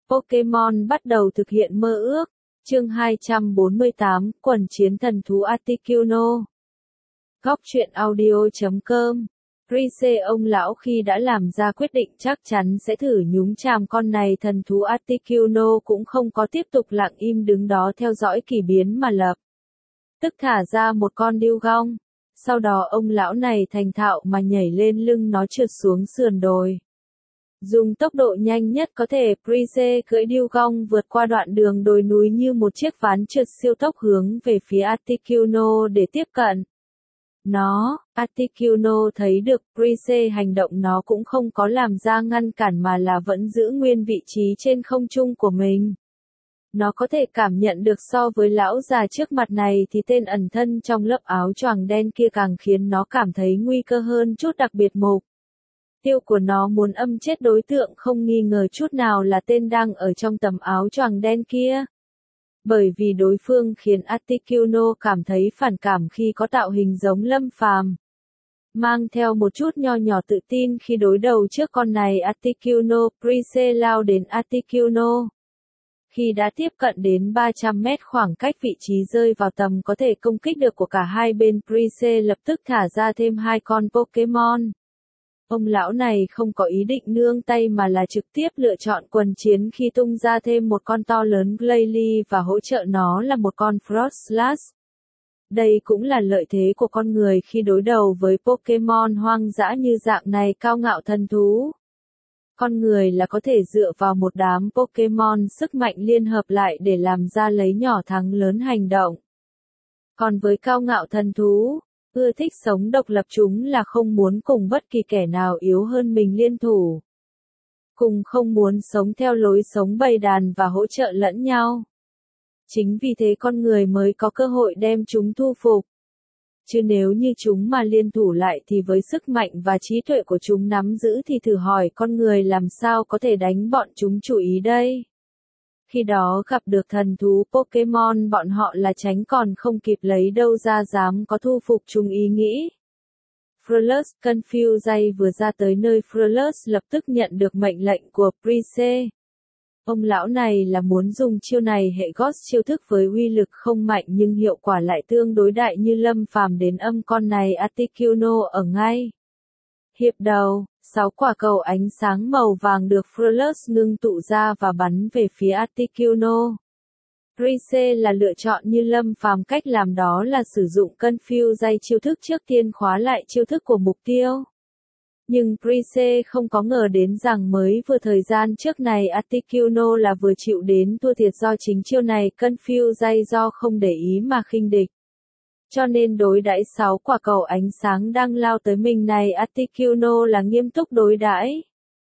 Pokémon bắt đầu thực hiện mơ ước. Chương 248, quần chiến thần thú Articuno. Góc truyện audio.com. Prise ông lão khi đã làm ra quyết định chắc chắn sẽ thử nhúng chàm con này, thần thú Articuno cũng không có tiếp tục lặng im đứng đó theo dõi kỳ biến mà lập tức thả ra một con Dewgong. Sau đó ông lão này thành thạo mà nhảy lên lưng nó trượt xuống sườn đồi. Dùng tốc độ nhanh nhất có thể, Prise cưỡi Dewgong vượt qua đoạn đường đồi núi như một chiếc ván trượt siêu tốc hướng về phía Articuno để tiếp cận. Articuno thấy được Prise hành động, nó cũng không có làm ra ngăn cản mà là vẫn giữ nguyên vị trí trên không trung của mình. Nó có thể cảm nhận được so với lão già trước mặt này thì tên ẩn thân trong lớp áo choàng đen kia càng khiến nó cảm thấy nguy cơ hơn chút, đặc biệt mục tiêu của nó muốn âm chết đối tượng không nghi ngờ chút nào là tên đang ở trong tấm áo choàng đen kia. Bởi vì đối phương khiến Articuno cảm thấy phản cảm khi có tạo hình giống Lâm Phàm. Mang theo một chút nho nhỏ tự tin khi đối đầu trước con này Articuno, Prise lao đến Articuno. Khi đã tiếp cận đến 300 mét khoảng cách vị trí rơi vào tầm có thể công kích được của cả hai bên, Prise lập tức thả ra thêm hai con Pokémon. Ông lão này không có ý định nương tay mà là trực tiếp lựa chọn quần chiến khi tung ra thêm một con to lớn Glalie và hỗ trợ nó là một con Froslass. Đây cũng là lợi thế của con người khi đối đầu với Pokémon hoang dã như dạng này, cao ngạo thần thú. Con người là có thể dựa vào một đám Pokémon sức mạnh liên hợp lại để làm ra lấy nhỏ thắng lớn hành động. Còn với cao ngạo thần thú, ưa thích sống độc lập, chúng là không muốn cùng bất kỳ kẻ nào yếu hơn mình liên thủ. Cùng không muốn sống theo lối sống bầy đàn và hỗ trợ lẫn nhau. Chính vì thế con người mới có cơ hội đem chúng thu phục. Chứ nếu như chúng mà liên thủ lại thì với sức mạnh và trí tuệ của chúng nắm giữ thì thử hỏi con người làm sao có thể đánh bọn chúng chủ ý đây. Khi đó gặp được thần thú Pokémon bọn họ là tránh còn không kịp lấy đâu ra dám có thu phục chúng ý nghĩ. Froslass Confuse vừa ra tới nơi, Froslass lập tức nhận được mệnh lệnh của Prise. Ông lão này là muốn dùng chiêu này hệ Ghost chiêu thức với uy lực không mạnh nhưng hiệu quả lại tương đối đại như Lâm Phàm đến âm con này Articuno ở ngay hiệp đầu. 6 quả cầu ánh sáng màu vàng được Froslass ngưng tụ ra và bắn về phía Articuno. Prise là lựa chọn như Lâm Phàm, cách làm đó là sử dụng Confuse chiêu thức trước tiên khóa lại chiêu thức của mục tiêu. Nhưng Prise không có ngờ đến rằng mới vừa thời gian trước này Articuno là vừa chịu đến thua thiệt do chính chiêu này Confuse do không để ý mà khinh địch. Cho nên đối đãi 6 quả cầu ánh sáng đang lao tới mình này, Articuno là nghiêm túc đối đãi.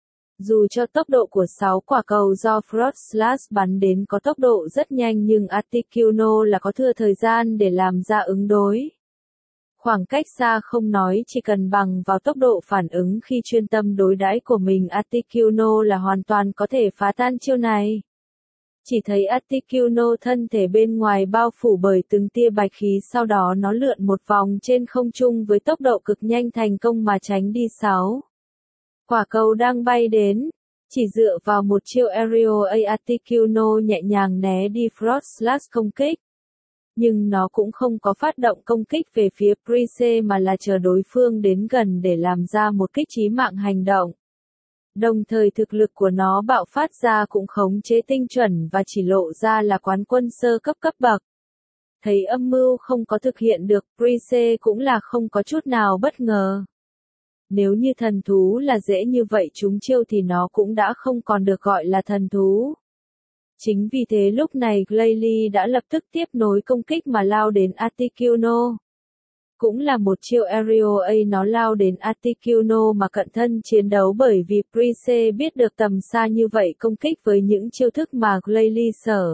Dù cho tốc độ của 6 quả cầu do Froslass bắn đến có tốc độ rất nhanh nhưng Articuno là có thừa thời gian để làm ra ứng đối. Khoảng cách xa không nói, chỉ cần bằng vào tốc độ phản ứng khi chuyên tâm đối đãi của mình, Articuno là hoàn toàn có thể phá tan chiêu này. Chỉ thấy Articuno thân thể bên ngoài bao phủ bởi từng tia bạch khí, sau đó nó lượn một vòng trên không trung với tốc độ cực nhanh, thành công mà tránh đi 6 quả cầu đang bay đến. Chỉ dựa vào một chiêu Aerial Articuno nhẹ nhàng né đi Froslass công kích. Nhưng nó cũng không có phát động công kích về phía Prise mà là chờ đối phương đến gần để làm ra một kích chí mạng hành động. Đồng thời thực lực của nó bạo phát ra cũng khống chế tinh chuẩn và chỉ lộ ra là quán quân sơ cấp cấp bậc. Thấy âm mưu không có thực hiện được, Prise cũng là không có chút nào bất ngờ. Nếu như thần thú là dễ như vậy trúng chiêu thì nó cũng đã không còn được gọi là thần thú. Chính vì thế lúc này Glalie đã lập tức tiếp nối công kích mà lao đến Articuno. Cũng là một chiêu Aerial, nó lao đến Articuno mà cận thân chiến đấu, bởi vì Prise biết được tầm xa như vậy công kích với những chiêu thức mà Glalie sở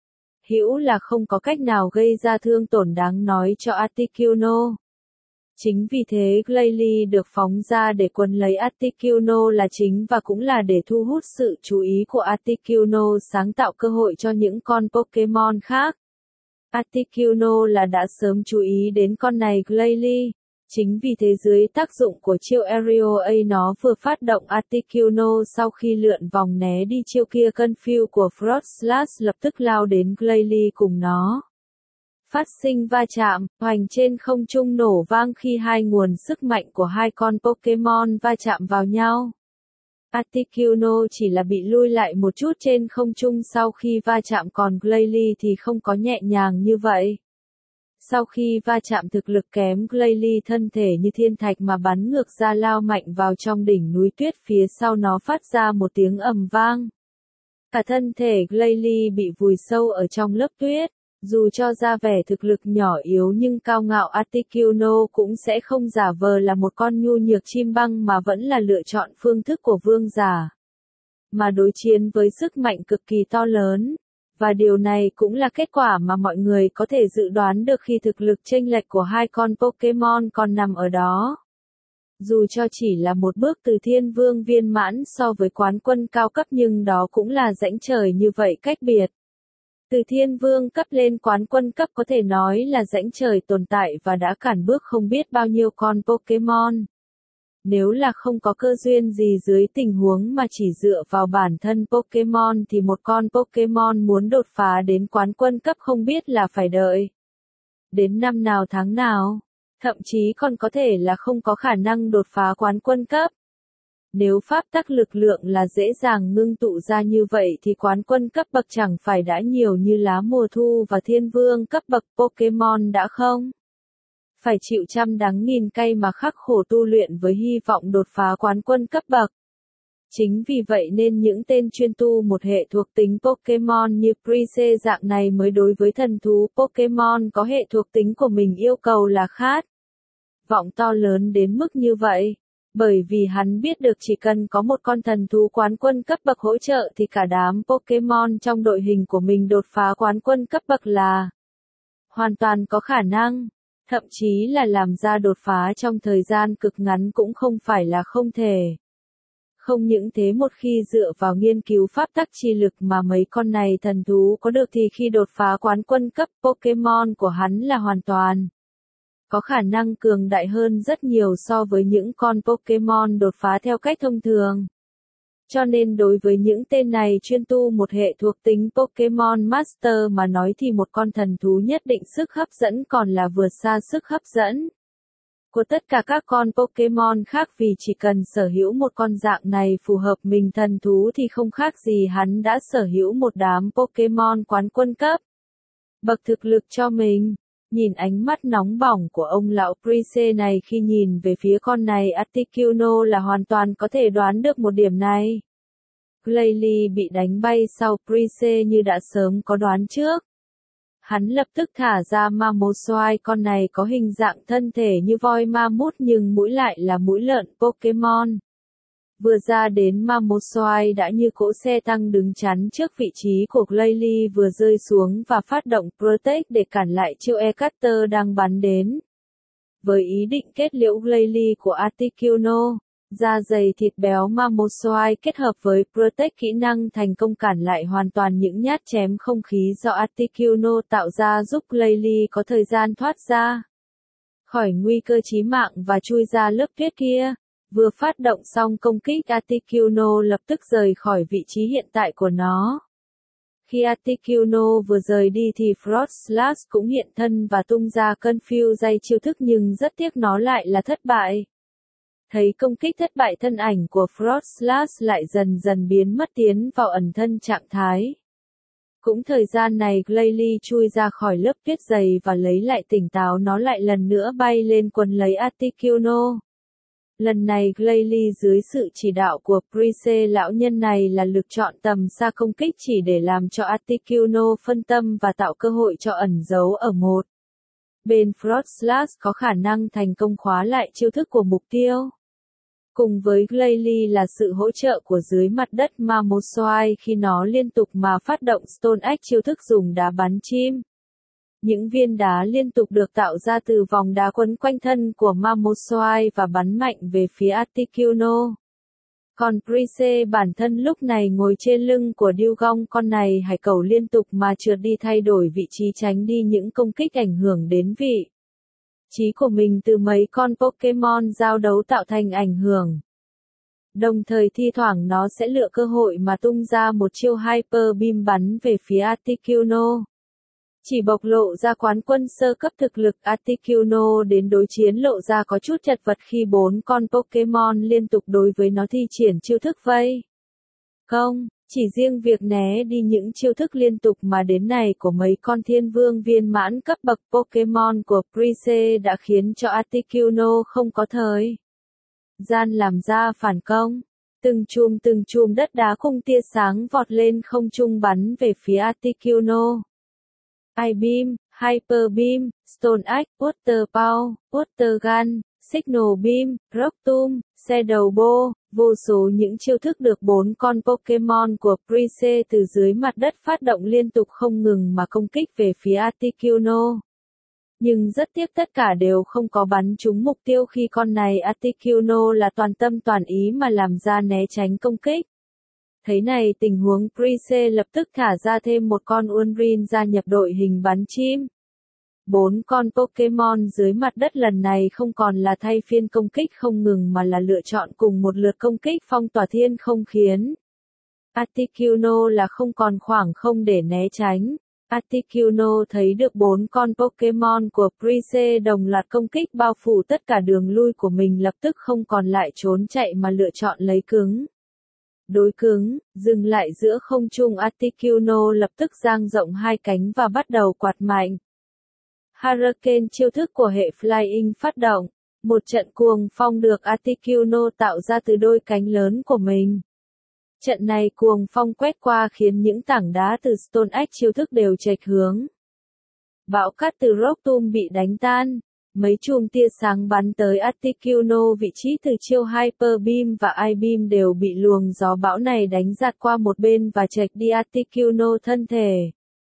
hữu là không có cách nào gây ra thương tổn đáng nói cho Articuno. Chính vì thế Glalie được phóng ra để quấn lấy Articuno là chính và cũng là để thu hút sự chú ý của Articuno, sáng tạo cơ hội cho những con Pokémon khác. Articuno là đã sớm chú ý đến con này Glalie. Chính vì thế dưới tác dụng của chiêu Aerial A nó vừa phát động Articuno sau khi lượn vòng né đi chiêu kia Confuse của Frost Slash lập tức lao đến Glalie cùng nó. Phát sinh va chạm, hoành trên không trung nổ vang khi hai nguồn sức mạnh của hai con Pokémon va chạm vào nhau. Articuno chỉ là bị lui lại một chút trên không trung sau khi va chạm còn Glalie thì không có nhẹ nhàng như vậy. Sau khi va chạm thực lực kém Glalie thân thể như thiên thạch mà bắn ngược ra lao mạnh vào trong đỉnh núi tuyết phía sau nó phát ra một tiếng ầm vang. Cả thân thể Glalie bị vùi sâu ở trong lớp tuyết. Dù cho ra vẻ thực lực nhỏ yếu nhưng cao ngạo Articuno cũng sẽ không giả vờ là một con nhu nhược chim băng mà vẫn là lựa chọn phương thức của vương giả. Mà đối chiến với sức mạnh cực kỳ to lớn. Và điều này cũng là kết quả mà mọi người có thể dự đoán được khi thực lực chênh lệch của hai con Pokémon còn nằm ở đó. Dù cho chỉ là một bước từ thiên vương viên mãn so với quán quân cao cấp nhưng đó cũng là rãnh trời như vậy cách biệt. Từ thiên vương cấp lên quán quân cấp có thể nói là rãnh trời tồn tại và đã cản bước không biết bao nhiêu con Pokémon. Nếu là không có cơ duyên gì dưới tình huống mà chỉ dựa vào bản thân Pokémon thì một con Pokémon muốn đột phá đến quán quân cấp không biết là phải đợi đến năm nào tháng nào, thậm chí còn có thể là không có khả năng đột phá quán quân cấp. Nếu pháp tắc lực lượng là dễ dàng ngưng tụ ra như vậy thì quán quân cấp bậc chẳng phải đã nhiều như lá mùa thu và thiên vương cấp bậc Pokémon đã không? Phải chịu trăm đắng nghìn cay mà khắc khổ tu luyện với hy vọng đột phá quán quân cấp bậc. Chính vì vậy nên những tên chuyên tu một hệ thuộc tính Pokémon như Prise dạng này mới đối với thần thú Pokémon có hệ thuộc tính của mình yêu cầu là khát vọng to lớn đến mức như vậy. Bởi vì hắn biết được chỉ cần có một con thần thú quán quân cấp bậc hỗ trợ thì cả đám Pokémon trong đội hình của mình đột phá quán quân cấp bậc là hoàn toàn có khả năng. Thậm chí là làm ra đột phá trong thời gian cực ngắn cũng không phải là không thể. Không những thế một khi dựa vào nghiên cứu pháp tắc chi lực mà mấy con này thần thú có được thì khi đột phá quán quân cấp Pokémon của hắn là hoàn toàn có khả năng cường đại hơn rất nhiều so với những con Pokémon đột phá theo cách thông thường. Cho nên đối với những tên này chuyên tu một hệ thuộc tính Pokémon Master mà nói thì một con thần thú nhất định sức hấp dẫn còn là vượt xa sức hấp dẫn của tất cả các con Pokémon khác vì chỉ cần sở hữu một con dạng này phù hợp mình thần thú thì không khác gì hắn đã sở hữu một đám Pokémon quán quân cấp. Bậc thực lực cho mình. Nhìn ánh mắt nóng bỏng của ông lão Prise này khi nhìn về phía con này Articuno là hoàn toàn có thể đoán được một điểm này. Glalie bị đánh bay sau Prise như đã sớm có đoán trước. Hắn lập tức thả ra Mamoswine con này có hình dạng thân thể như voi ma mút nhưng mũi lại là mũi lợn Pokémon. Vừa ra đến Mamoswine đã như cỗ xe tăng đứng chắn trước vị trí của Glalie vừa rơi xuống và phát động Protect để cản lại chiêu E-Cutter đang bắn đến. Với ý định kết liễu Glalie của Articuno, da dày thịt béo Mamoswine kết hợp với Protect kỹ năng thành công cản lại hoàn toàn những nhát chém không khí do Articuno tạo ra giúp Glalie có thời gian thoát ra khỏi nguy cơ chí mạng và chui ra lớp tuyết kia. Vừa phát động xong công kích Articuno lập tức rời khỏi vị trí hiện tại của nó. Khi Articuno vừa rời đi thì Frost Slash cũng hiện thân và tung ra Confuse dây chiêu thức nhưng rất tiếc nó lại là thất bại. Thấy công kích thất bại thân ảnh của Frost Slash lại dần dần biến mất tiến vào ẩn thân trạng thái. Cũng thời gian này Glalie chui ra khỏi lớp tuyết dày và lấy lại tỉnh táo nó lại lần nữa bay lên quấn lấy Articuno. Lần này Glalie dưới sự chỉ đạo của Prise lão nhân này là lực chọn tầm xa công kích chỉ để làm cho Articuno phân tâm và tạo cơ hội cho ẩn giấu ở một bên Frost Slash có khả năng thành công khóa lại chiêu thức của mục tiêu. Cùng với Glalie là sự hỗ trợ của dưới mặt đất Mamoswine khi nó liên tục mà phát động Stone Axe chiêu thức dùng đá bắn chim. Những viên đá liên tục được tạo ra từ vòng đá quấn quanh thân của Mamoswine và bắn mạnh về phía Articuno. Còn Prise bản thân lúc này ngồi trên lưng của Dugong con này hải cẩu liên tục mà trượt đi thay đổi vị trí tránh đi những công kích ảnh hưởng đến vị trí của mình từ mấy con Pokémon giao đấu tạo thành ảnh hưởng. Đồng thời thi thoảng nó sẽ lựa cơ hội mà tung ra một chiêu Hyper Beam bắn về phía Articuno. Chỉ bộc lộ ra quán quân sơ cấp thực lực, Articuno đến đối chiến lộ ra có chút chật vật khi 4 con Pokémon liên tục đối với nó thi triển chiêu thức vây công. Chỉ riêng việc né đi những chiêu thức liên tục mà đến này của mấy con thiên vương viên mãn cấp bậc Pokémon của Prise đã khiến cho Articuno không có thời gian làm ra phản công. Từng chùm đất đá khung tia sáng vọt lên không trung bắn về phía Articuno. I-Beam, Hyper Beam, Stone Axe, Water Power, Water Gun, Signal Beam, Rock Tomb, Shadow Ball, vô số những chiêu thức được 4 con Pokémon của Prise từ dưới mặt đất phát động liên tục không ngừng mà công kích về phía Articuno. Nhưng rất tiếc tất cả đều không có bắn trúng mục tiêu khi con này Articuno là toàn tâm toàn ý mà làm ra né tránh công kích. Thấy này tình huống Prise lập tức thả ra thêm một con Umbreon gia nhập đội hình bắn chim. 4 con Pokémon dưới mặt đất lần này không còn là thay phiên công kích không ngừng mà là lựa chọn cùng một lượt công kích phong tỏa thiên không khiến Articuno là không còn khoảng không để né tránh. Articuno thấy được 4 con Pokémon của Prise đồng loạt công kích bao phủ tất cả đường lui của mình lập tức không còn lại trốn chạy mà lựa chọn lấy cứng. Đối cứng, dừng lại giữa không trung Articuno lập tức dang rộng hai cánh và bắt đầu quạt mạnh. Hurricane chiêu thức của hệ Flying phát động, một trận cuồng phong được Articuno tạo ra từ đôi cánh lớn của mình. Trận này cuồng phong quét qua khiến những tảng đá từ Stone Axe chiêu thức đều chệch hướng. Bão cát từ Rock Tomb bị đánh tan, mấy chùm tia sáng bắn tới Articuno vị trí từ chiêu Hyper Beam và I-Beam đều bị luồng gió bão này đánh giạt qua một bên và chệch đi Articuno thân thể.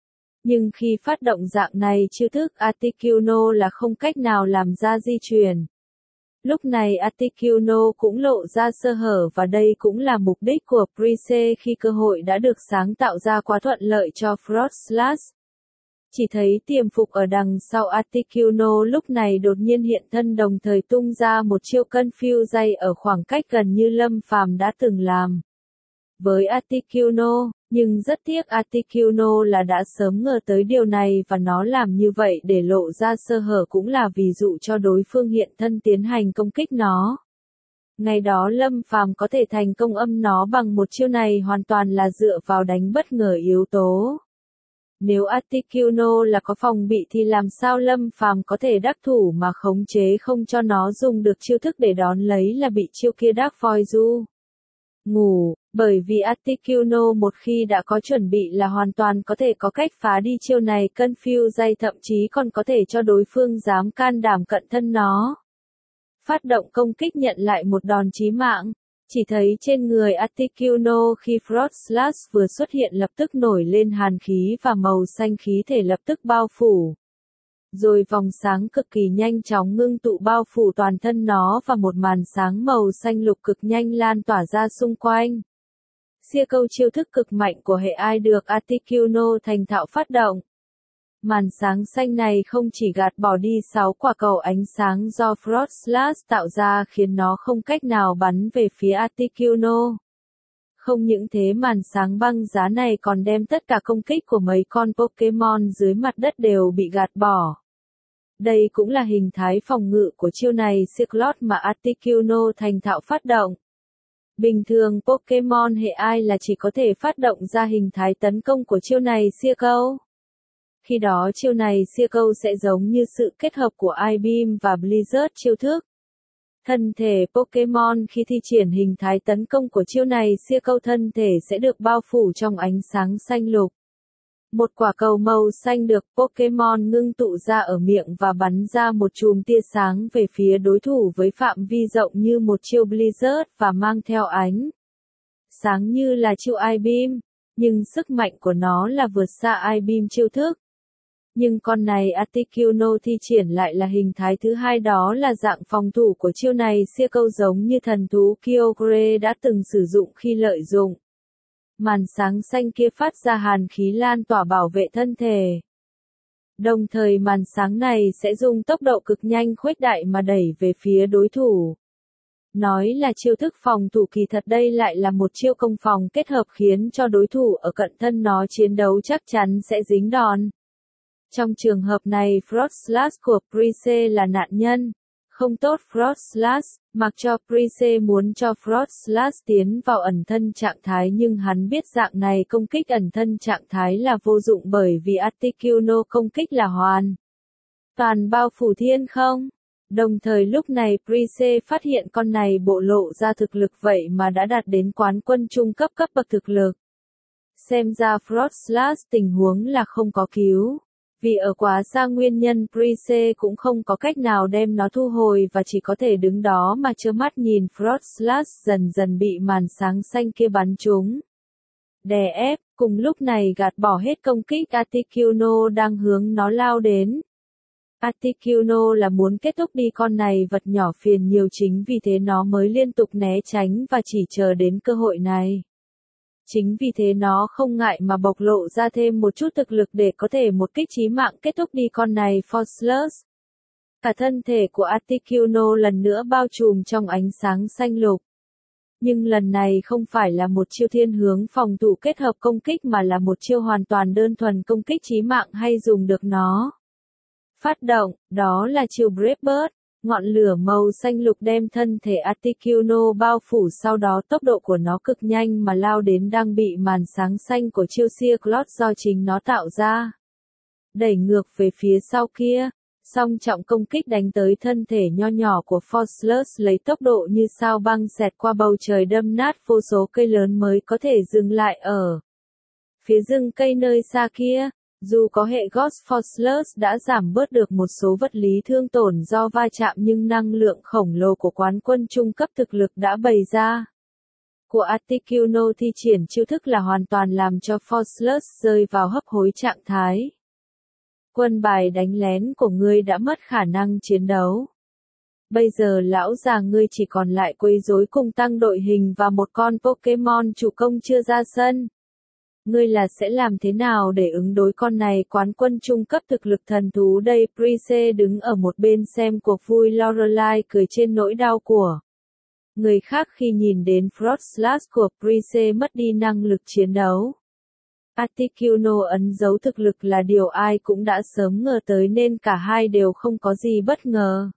Nhưng khi phát động dạng này chiêu thức Articuno là không cách nào làm ra di chuyển. Lúc này Articuno cũng lộ ra sơ hở và đây cũng là mục đích của Prise khi cơ hội đã được sáng tạo ra quá thuận lợi cho Frost Slash. Chỉ thấy tiềm phục ở đằng sau Articuno lúc này đột nhiên hiện thân đồng thời tung ra một chiêu Confuse ở khoảng cách gần như Lâm Phàm đã từng làm với Articuno, nhưng rất tiếc Articuno là đã sớm ngờ tới điều này và nó làm như vậy để lộ ra sơ hở cũng là ví dụ cho đối phương hiện thân tiến hành công kích nó. Ngày đó Lâm Phàm có thể thành công âm nó bằng một chiêu này hoàn toàn là dựa vào đánh bất ngờ yếu tố. Nếu Articuno là có phòng bị thì làm sao Lâm Phàm có thể đắc thủ mà khống chế không cho nó dùng được chiêu thức để đón lấy là bị chiêu kia Dark Void ngủ, bởi vì Articuno một khi đã có chuẩn bị là hoàn toàn có thể có cách phá đi chiêu này Confuse thậm chí còn có thể cho đối phương dám can đảm cận thân nó. Phát động công kích nhận lại một đòn chí mạng. Chỉ thấy trên người Articuno khi Frost Slash vừa xuất hiện lập tức nổi lên hàn khí và màu xanh khí thể lập tức bao phủ. Rồi vòng sáng cực kỳ nhanh chóng ngưng tụ bao phủ toàn thân nó và một màn sáng màu xanh lục cực nhanh lan tỏa ra xung quanh. Xia câu chiêu thức cực mạnh của hệ ai được Articuno thành thạo phát động. Màn sáng xanh này không chỉ gạt bỏ đi 6 quả cầu ánh sáng do Frost Slash tạo ra khiến nó không cách nào bắn về phía Articuno. Không những thế màn sáng băng giá này còn đem tất cả công kích của mấy con Pokémon dưới mặt đất đều bị gạt bỏ. Đây cũng là hình thái phòng ngự của chiêu này Cyclot mà Articuno thành thạo phát động. Bình thường Pokémon hệ ai là chỉ có thể phát động ra hình thái tấn công của chiêu này xia câu. Khi đó chiêu này xia câu sẽ giống như sự kết hợp của I-Beam và Blizzard chiêu thức. Thân thể Pokémon khi thi triển hình thái tấn công của chiêu này xia câu thân thể sẽ được bao phủ trong ánh sáng xanh lục. Một quả cầu màu xanh được Pokémon ngưng tụ ra ở miệng và bắn ra một chùm tia sáng về phía đối thủ với phạm vi rộng như một chiêu Blizzard và mang theo ánh sáng như là chiêu I-Beam, nhưng sức mạnh của nó là vượt xa I-Beam chiêu thức. Nhưng con này Articuno thi triển lại là hình thái thứ hai đó là dạng phòng thủ của chiêu này xia câu giống như thần thú Kyogre đã từng sử dụng khi lợi dụng. Màn sáng xanh kia phát ra hàn khí lan tỏa bảo vệ thân thể. Đồng thời màn sáng này sẽ dùng tốc độ cực nhanh khuếch đại mà đẩy về phía đối thủ. Nói là chiêu thức phòng thủ kỳ thật đây lại là một chiêu công phòng kết hợp khiến cho đối thủ ở cận thân nó chiến đấu chắc chắn sẽ dính đòn. Trong trường hợp này Frog Slash của Priest là nạn nhân. Không tốt Frog Slash, mặc cho Priest muốn cho Frog Slash tiến vào ẩn thân trạng thái nhưng hắn biết dạng này công kích ẩn thân trạng thái là vô dụng bởi vì Articuno công kích là hoàn toàn bao phủ thiên không. Đồng thời lúc này Priest phát hiện con này bộ lộ ra thực lực vậy mà đã đạt đến quán quân trung cấp cấp bậc thực lực. Xem ra Frog Slash tình huống là không có cứu. Vì ở quá xa nguyên nhân Priest cũng không có cách nào đem nó thu hồi và chỉ có thể đứng đó mà trơ mắt nhìn Frog Slash dần dần bị màn sáng xanh kia bắn trúng. Đè ép, cùng lúc này gạt bỏ hết công kích Articuno đang hướng nó lao đến. Articuno là muốn kết thúc đi con này vật nhỏ phiền nhiều chính vì thế nó mới liên tục né tránh và chỉ chờ đến cơ hội này. Chính vì thế nó không ngại mà bộc lộ ra thêm một chút thực lực để có thể một kích chí mạng kết thúc đi con này Forceless. Cả thân thể của Articuno lần nữa bao trùm trong ánh sáng xanh lục. Nhưng lần này không phải là một chiêu thiên hướng phòng thủ kết hợp công kích mà là một chiêu hoàn toàn đơn thuần công kích chí mạng hay dùng được nó. Phát động, đó là chiêu Brave, ngọn lửa màu xanh lục đem thân thể Articuno bao phủ sau đó tốc độ của nó cực nhanh mà lao đến đang bị màn sáng xanh của chiêu Cyclops do chính nó tạo ra. Đẩy ngược về phía sau kia, song trọng công kích đánh tới thân thể nho nhỏ của Forceless lấy tốc độ như sao băng xẹt qua bầu trời đâm nát vô số cây lớn mới có thể dừng lại ở phía rừng cây nơi xa kia. Dù có hệ Ghost Forceless đã giảm bớt được một số vật lý thương tổn do va chạm nhưng năng lượng khổng lồ của quán quân trung cấp thực lực đã bày ra. Của Articuno thi triển chiêu thức là hoàn toàn làm cho Forceless rơi vào hấp hối trạng thái. Quân bài đánh lén của ngươi đã mất khả năng chiến đấu. Bây giờ lão già ngươi chỉ còn lại quấy rối cùng tăng đội hình và một con Pokémon chủ công chưa ra sân. Ngươi là sẽ làm thế nào để ứng đối con này quán quân trung cấp thực lực thần thú đây? Priest đứng ở một bên xem cuộc vui Lorelai cười trên nỗi đau của người khác khi nhìn đến Frog Slash của Priest mất đi năng lực chiến đấu. Articuno ấn dấu thực lực là điều ai cũng đã sớm ngờ tới nên cả hai đều không có gì bất ngờ.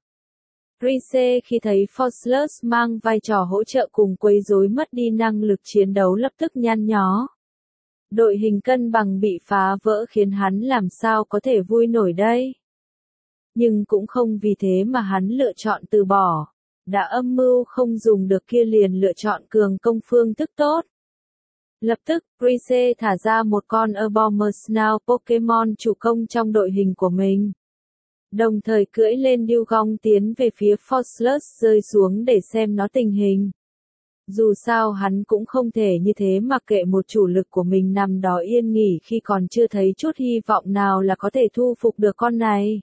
Priest khi thấy Forceless mang vai trò hỗ trợ cùng quấy rối mất đi năng lực chiến đấu lập tức nhăn nhó. Đội hình cân bằng bị phá vỡ khiến hắn làm sao có thể vui nổi đây. Nhưng cũng không vì thế mà hắn lựa chọn từ bỏ. Đã âm mưu không dùng được kia liền lựa chọn cường công phương thức tốt. Lập tức, Priest thả ra một con Abomasnow Pokémon chủ công trong đội hình của mình. Đồng thời cưỡi lên Dewgong tiến về phía Forceless rơi xuống để xem nó tình hình. Dù sao hắn cũng không thể như thế mà kệ một chủ lực của mình nằm đó yên nghỉ khi còn chưa thấy chút hy vọng nào là có thể thu phục được con này.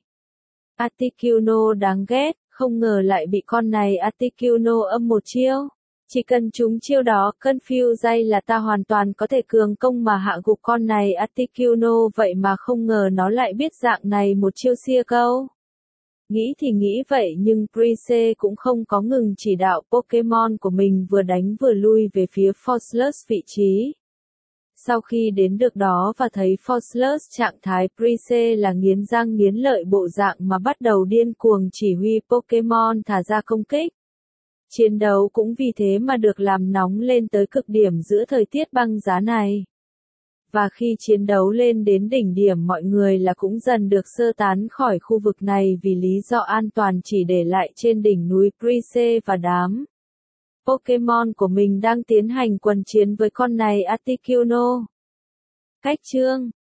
Articuno đáng ghét, không ngờ lại bị con này Articuno âm một chiêu. Chỉ cần trúng chiêu đó, Confuse là ta hoàn toàn có thể cường công mà hạ gục con này Articuno vậy mà không ngờ nó lại biết dạng này một chiêu xia câu. Nghĩ thì nghĩ vậy nhưng Priest cũng không có ngừng chỉ đạo Pokémon của mình vừa đánh vừa lui về phía Forceless vị trí. Sau khi đến được đó và thấy Forceless trạng thái Priest là nghiến răng nghiến lợi bộ dạng mà bắt đầu điên cuồng chỉ huy Pokémon thả ra công kích. Chiến đấu cũng vì thế mà được làm nóng lên tới cực điểm giữa thời tiết băng giá này. Và khi chiến đấu lên đến đỉnh điểm mọi người là cũng dần được sơ tán khỏi khu vực này vì lý do an toàn chỉ để lại trên đỉnh núi Priest và đám Pokémon của mình đang tiến hành quần chiến với con này Articuno. Cách chương